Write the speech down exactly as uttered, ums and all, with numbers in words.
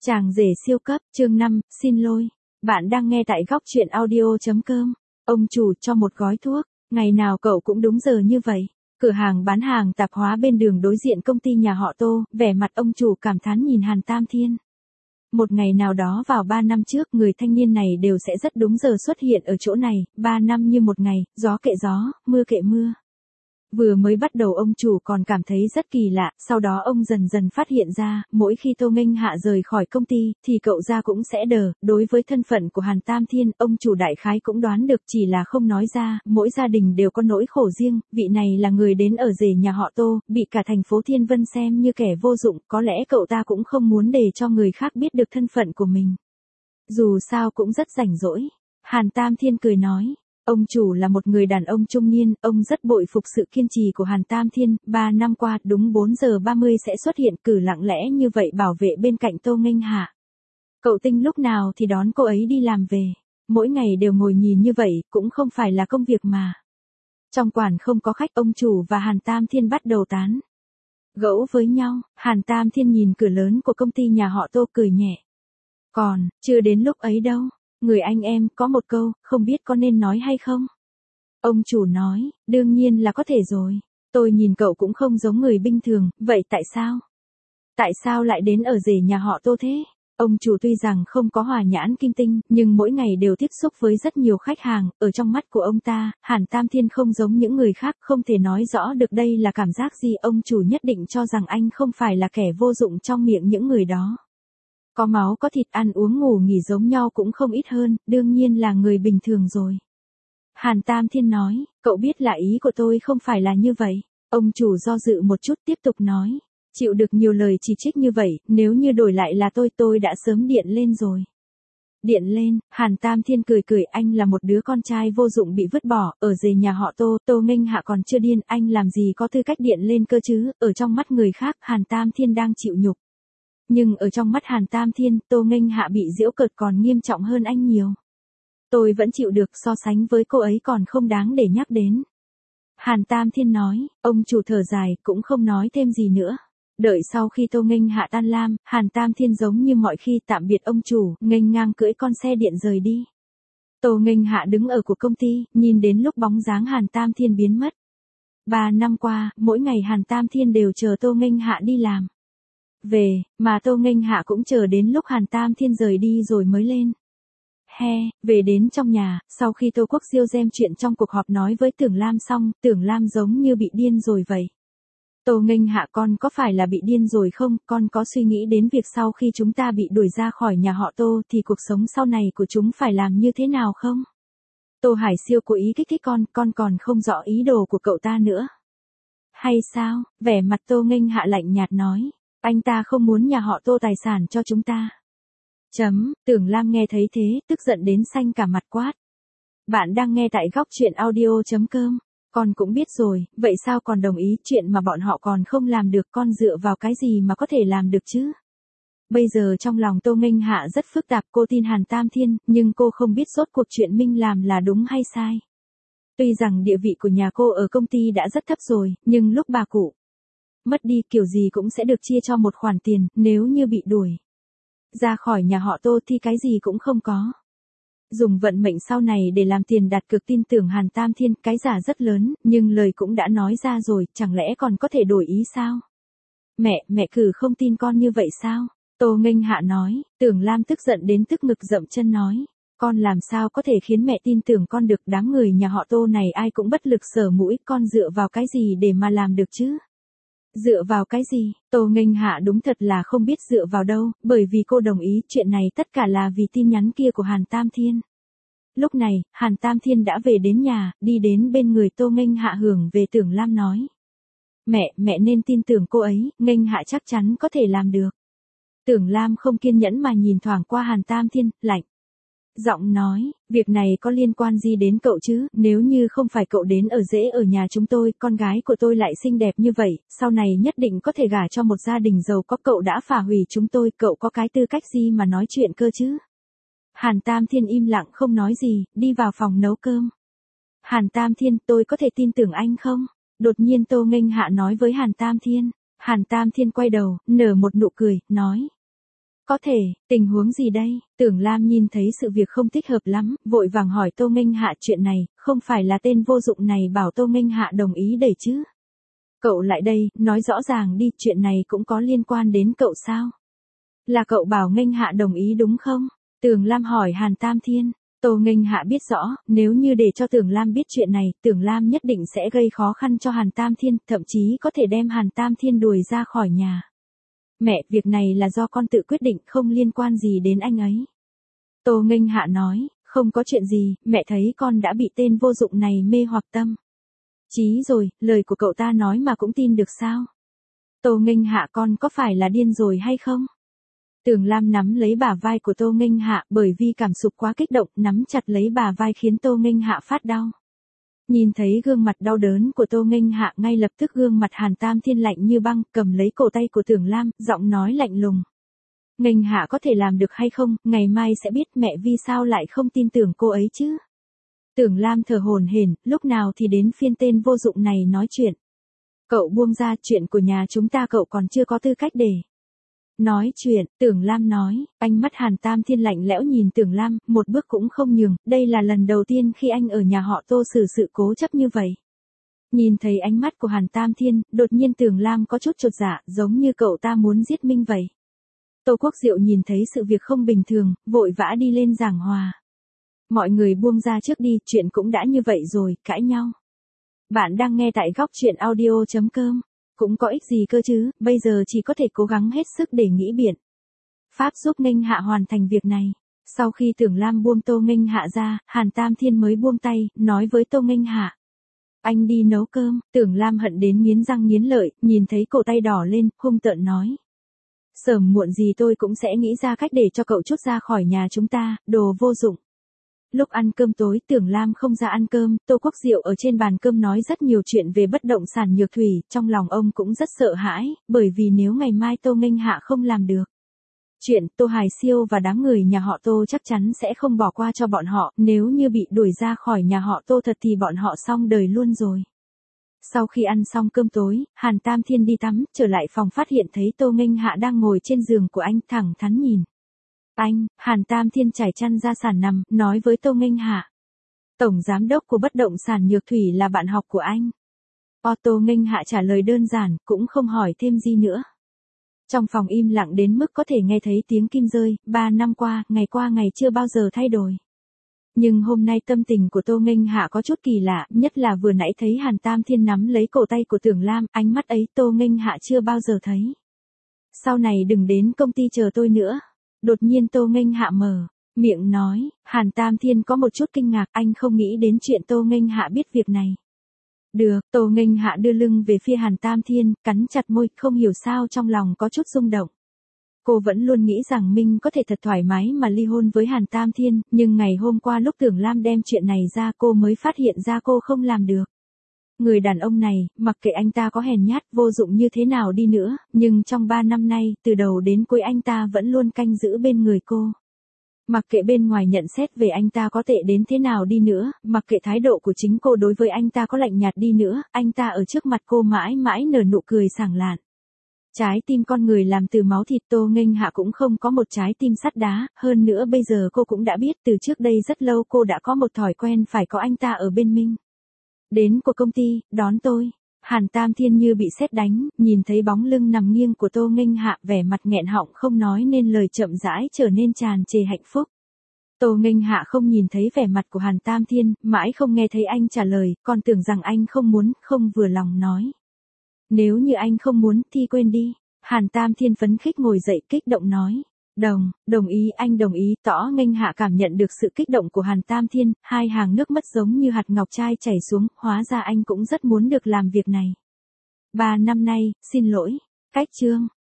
Chàng rể siêu cấp, chương năm, xin lỗi. Bạn đang nghe tại góc chuyện audio.com. Ông chủ cho một gói thuốc, ngày nào cậu cũng đúng giờ như vậy. Cửa hàng bán hàng tạp hóa bên đường đối diện công ty nhà họ Tô, vẻ mặt ông chủ cảm thán nhìn Hàn Tam Thiên. Một ngày nào đó vào ba năm trước, người thanh niên này đều sẽ rất đúng giờ xuất hiện ở chỗ này, ba năm như một ngày, gió kệ gió, mưa kệ mưa. Vừa mới bắt đầu ông chủ còn cảm thấy rất kỳ lạ, sau đó ông dần dần phát hiện ra, mỗi khi Tô Nghênh Hạ rời khỏi công ty, thì cậu ra cũng sẽ đờ, đối với thân phận của Hàn Tam Thiên, ông chủ đại khái cũng đoán được chỉ là không nói ra, mỗi gia đình đều có nỗi khổ riêng, vị này là người đến ở rể nhà họ Tô, bị cả thành phố Thiên Vân xem như kẻ vô dụng, có lẽ cậu ta cũng không muốn để cho người khác biết được thân phận của mình. Dù sao cũng rất rảnh rỗi. Hàn Tam Thiên cười nói. Ông chủ là một người đàn ông trung niên, ông rất bội phục sự kiên trì của Hàn Tam Thiên, ba năm qua đúng bốn giờ ba mươi sẽ xuất hiện cử lặng lẽ như vậy bảo vệ bên cạnh Tô Nghênh Hạ. Cậu Tinh lúc nào thì đón cô ấy đi làm về, mỗi ngày đều ngồi nhìn như vậy, cũng không phải là công việc mà. Trong quán không có khách, ông chủ và Hàn Tam Thiên bắt đầu tán gẫu với nhau, Hàn Tam Thiên nhìn cửa lớn của công ty nhà họ Tô cười nhẹ. Còn, chưa đến lúc ấy đâu. Người anh em, có một câu, không biết có nên nói hay không? Ông chủ nói, đương nhiên là có thể rồi. Tôi nhìn cậu cũng không giống người bình thường, vậy tại sao? Tại sao lại đến ở rể nhà họ Tô thế? Ông chủ tuy rằng không có hỏa nhãn kim tinh, nhưng mỗi ngày đều tiếp xúc với rất nhiều khách hàng, ở trong mắt của ông ta, Hàn Tam Thiên không giống những người khác, không thể nói rõ được đây là cảm giác gì. Ông chủ nhất định cho rằng anh không phải là kẻ vô dụng trong miệng những người đó. Có máu có thịt, ăn uống ngủ nghỉ giống nhau cũng không ít hơn, đương nhiên là người bình thường rồi. Hàn Tam Thiên nói, cậu biết là ý của tôi không phải là như vậy. Ông chủ do dự một chút tiếp tục nói, chịu được nhiều lời chỉ trích như vậy, nếu như đổi lại là tôi tôi đã sớm điện lên rồi. Điện lên, Hàn Tam Thiên cười cười, anh là một đứa con trai vô dụng bị vứt bỏ, ở rể nhà họ Tô, Tô Nghênh Hạ còn chưa điên, anh làm gì có tư cách điện lên cơ chứ, ở trong mắt người khác, Hàn Tam Thiên đang chịu nhục. Nhưng ở trong mắt Hàn Tam Thiên, Tô Nghênh Hạ bị giễu cợt còn nghiêm trọng hơn anh nhiều. Tôi vẫn chịu được, so sánh với cô ấy còn không đáng để nhắc đến. Hàn Tam Thiên nói, ông chủ thở dài, cũng không nói thêm gì nữa. Đợi sau khi Tô Nghênh Hạ tan lam, Hàn Tam Thiên giống như mọi khi tạm biệt ông chủ, nghênh ngang cưỡi con xe điện rời đi. Tô Nghênh Hạ đứng ở của công ty, nhìn đến lúc bóng dáng Hàn Tam Thiên biến mất. Ba năm qua, mỗi ngày Hàn Tam Thiên đều chờ Tô Nghênh Hạ đi làm về, mà Tô Nghênh Hạ cũng chờ đến lúc Hàn Tam Thiên rời đi rồi mới lên. He, về đến trong nhà, sau khi Tô Quốc Siêu xem chuyện trong cuộc họp nói với Tưởng Lam xong, Tưởng Lam giống như bị điên rồi vậy. Tô Nghênh Hạ, con có phải là bị điên rồi không, con có suy nghĩ đến việc sau khi chúng ta bị đuổi ra khỏi nhà họ Tô thì cuộc sống sau này của chúng phải làm như thế nào không? Tô Hải Siêu cố ý kích thích con, con còn không rõ ý đồ của cậu ta nữa. Hay sao, vẻ mặt Tô Nghênh Hạ lạnh nhạt nói. Anh ta không muốn nhà họ Tô tài sản cho chúng ta. Chấm, Tưởng Lam nghe thấy thế, tức giận đến xanh cả mặt quát. Bạn đang nghe tại góc chuyện audio.com. Con cũng biết rồi, vậy sao còn đồng ý chuyện mà bọn họ còn không làm được, con dựa vào cái gì mà có thể làm được chứ? Bây giờ trong lòng Tô Nghênh Hạ rất phức tạp, cô tin Hàn Tam Thiên, nhưng cô không biết rốt cuộc chuyện Minh làm là đúng hay sai. Tuy rằng địa vị của nhà cô ở công ty đã rất thấp rồi, nhưng lúc bà cụ mất đi kiểu gì cũng sẽ được chia cho một khoản tiền, nếu như bị đuổi ra khỏi nhà họ Tô thì cái gì cũng không có. Dùng vận mệnh sau này để làm tiền đặt cược, tin tưởng Hàn Tam Thiên, cái giả rất lớn, nhưng lời cũng đã nói ra rồi, chẳng lẽ còn có thể đổi ý sao? Mẹ, mẹ cử không tin con như vậy sao? Tô Nghênh Hạ nói, Tưởng Lam tức giận đến tức ngực dậm chân nói. Con làm sao có thể khiến mẹ tin tưởng con được, đám người nhà họ Tô này ai cũng bất lực sở mũi, con dựa vào cái gì để mà làm được chứ? Dựa vào cái gì? Tô Nghênh Hạ đúng thật là không biết dựa vào đâu, bởi vì cô đồng ý chuyện này tất cả là vì tin nhắn kia của Hàn Tam Thiên. Lúc này, Hàn Tam Thiên đã về đến nhà, đi đến bên người Tô Nghênh Hạ hưởng về. Tưởng Lam nói. Mẹ, mẹ nên tin tưởng cô ấy, Nghênh Hạ chắc chắn có thể làm được. Tưởng Lam không kiên nhẫn mà nhìn thoảng qua Hàn Tam Thiên, lạnh giọng nói, việc này có liên quan gì đến cậu chứ, nếu như không phải cậu đến ở rễ ở nhà chúng tôi, con gái của tôi lại xinh đẹp như vậy, sau này nhất định có thể gả cho một gia đình giàu có, cậu đã phá hủy chúng tôi, cậu có cái tư cách gì mà nói chuyện cơ chứ? Hàn Tam Thiên im lặng không nói gì, đi vào phòng nấu cơm. Hàn Tam Thiên, tôi có thể tin tưởng anh không? Đột nhiên Tô Nghênh Hạ nói với Hàn Tam Thiên. Hàn Tam Thiên quay đầu, nở một nụ cười, nói. Có thể, tình huống gì đây? Tưởng Lam nhìn thấy sự việc không thích hợp lắm, vội vàng hỏi Tô Nghênh Hạ chuyện này, không phải là tên vô dụng này bảo Tô Nghênh Hạ đồng ý đẩy chứ? Cậu lại đây, nói rõ ràng đi, chuyện này cũng có liên quan đến cậu sao? Là cậu bảo Nghênh Hạ đồng ý đúng không? Tưởng Lam hỏi Hàn Tam Thiên. Tô Nghênh Hạ biết rõ, nếu như để cho Tưởng Lam biết chuyện này, Tưởng Lam nhất định sẽ gây khó khăn cho Hàn Tam Thiên, thậm chí có thể đem Hàn Tam Thiên đuổi ra khỏi nhà. Mẹ, việc này là do con tự quyết định, không liên quan gì đến anh ấy. Tô Nghênh Hạ nói, không có chuyện gì, mẹ thấy con đã bị tên vô dụng này mê hoặc tâm. Chí rồi, lời của cậu ta nói mà cũng tin được sao? Tô Nghênh Hạ, con có phải là điên rồi hay không? Tưởng Lam nắm lấy bả vai của Tô Nghênh Hạ, bởi vì cảm xúc quá kích động, nắm chặt lấy bả vai khiến Tô Nghênh Hạ phát đau. Nhìn thấy gương mặt đau đớn của Tô Nghênh Hạ, ngay lập tức gương mặt Hàn Tam Thiên lạnh như băng, cầm lấy cổ tay của Tưởng Lam, giọng nói lạnh lùng. Nghênh Hạ có thể làm được hay không, ngày mai sẽ biết, mẹ vì sao lại không tin tưởng cô ấy chứ? Tưởng Lam thở hổn hển, lúc nào thì đến phiên tên vô dụng này nói chuyện. Cậu buông ra, chuyện của nhà chúng ta cậu còn chưa có tư cách để nói chuyện. Tưởng Lam nói, ánh mắt Hàn Tam Thiên lạnh lẽo nhìn Tưởng Lam, một bước cũng không nhường, đây là lần đầu tiên khi anh ở nhà họ Tô xử sự cố chấp như vậy. Nhìn thấy ánh mắt của Hàn Tam Thiên, đột nhiên Tưởng Lam có chút chột dạ, giống như cậu ta muốn giết Minh vậy. Tô Quốc Diệu nhìn thấy sự việc không bình thường, vội vã đi lên giảng hòa. Mọi người buông ra trước đi, chuyện cũng đã như vậy rồi, cãi nhau. Bạn đang nghe tại góc chuyện audio chấm com. Cũng có ích gì cơ chứ, bây giờ chỉ có thể cố gắng hết sức để nghĩ biện pháp giúp Nghênh Hạ hoàn thành việc này. Sau khi Tưởng Lam buông Tô Nghênh Hạ ra, Hàn Tam Thiên mới buông tay, nói với Tô Nghênh Hạ. Anh đi nấu cơm. Tưởng Lam hận đến nghiến răng nghiến lợi, nhìn thấy cổ tay đỏ lên, hung tợn nói. Sớm muộn gì tôi cũng sẽ nghĩ ra cách để cho cậu trút ra khỏi nhà chúng ta, đồ vô dụng. Lúc ăn cơm tối, Tưởng Lam không ra ăn cơm, Tô Quốc Diệu ở trên bàn cơm nói rất nhiều chuyện về bất động sản Nhược Thủy, trong lòng ông cũng rất sợ hãi, bởi vì nếu ngày mai Tô Nghênh Hạ không làm được chuyện, Tô Hải Siêu và đám người nhà họ Tô chắc chắn sẽ không bỏ qua cho bọn họ, nếu như bị đuổi ra khỏi nhà họ Tô thật thì bọn họ xong đời luôn rồi. Sau khi ăn xong cơm tối, Hàn Tam Thiên đi tắm, trở lại phòng phát hiện thấy Tô Nghênh Hạ đang ngồi trên giường của anh, thẳng thắn nhìn. Anh, Hàn Tam Thiên trải chăn ra sàn nằm, nói với Tô Nghênh Hạ. Tổng giám đốc của bất động sản Nhược Thủy là bạn học của anh. O Tô Nghênh Hạ trả lời đơn giản, cũng không hỏi thêm gì nữa. Trong phòng im lặng đến mức có thể nghe thấy tiếng kim rơi, ba năm qua, ngày qua ngày chưa bao giờ thay đổi. Nhưng hôm nay tâm tình của Tô Nghênh Hạ có chút kỳ lạ, nhất là vừa nãy thấy Hàn Tam Thiên nắm lấy cổ tay của Tưởng Lam, ánh mắt ấy Tô Nghênh Hạ chưa bao giờ thấy. Sau này đừng đến công ty chờ tôi nữa. Đột nhiên Tô Nghênh Hạ mở miệng nói, Hàn Tam Thiên có một chút kinh ngạc, anh không nghĩ đến chuyện Tô Nghênh Hạ biết việc này. Được, Tô Nghênh Hạ đưa lưng về phía Hàn Tam Thiên, cắn chặt môi, không hiểu sao trong lòng có chút rung động. Cô vẫn luôn nghĩ rằng mình có thể thật thoải mái mà ly hôn với Hàn Tam Thiên, nhưng ngày hôm qua lúc Tưởng Lam đem chuyện này ra cô mới phát hiện ra cô không làm được. Người đàn ông này, mặc kệ anh ta có hèn nhát, vô dụng như thế nào đi nữa, nhưng trong ba năm nay, từ đầu đến cuối anh ta vẫn luôn canh giữ bên người cô. Mặc kệ bên ngoài nhận xét về anh ta có tệ đến thế nào đi nữa, mặc kệ thái độ của chính cô đối với anh ta có lạnh nhạt đi nữa, anh ta ở trước mặt cô mãi mãi nở nụ cười sảng lạn. Trái tim con người làm từ máu thịt, Tô Nghênh Hạ cũng không có một trái tim sắt đá, hơn nữa bây giờ cô cũng đã biết từ trước đây rất lâu cô đã có một thói quen phải có anh ta ở bên mình. Đến của công ty, đón tôi. Hàn Tam Thiên như bị sét đánh, nhìn thấy bóng lưng nằm nghiêng của Tô Nghênh Hạ, vẻ mặt nghẹn họng không nói nên lời, chậm rãi trở nên tràn trề hạnh phúc. Tô Nghênh Hạ không nhìn thấy vẻ mặt của Hàn Tam Thiên, mãi không nghe thấy anh trả lời, còn tưởng rằng anh không muốn, không vừa lòng nói. Nếu như anh không muốn thì quên đi. Hàn Tam Thiên phấn khích ngồi dậy, kích động nói. Đồng, đồng ý, anh đồng ý. Tỏ Nghênh Hạ cảm nhận được sự kích động của Hàn Tam Thiên, hai hàng nước mắt giống như hạt ngọc trai chảy xuống, hóa ra anh cũng rất muốn được làm việc này. Ba năm nay, xin lỗi. Cách chương.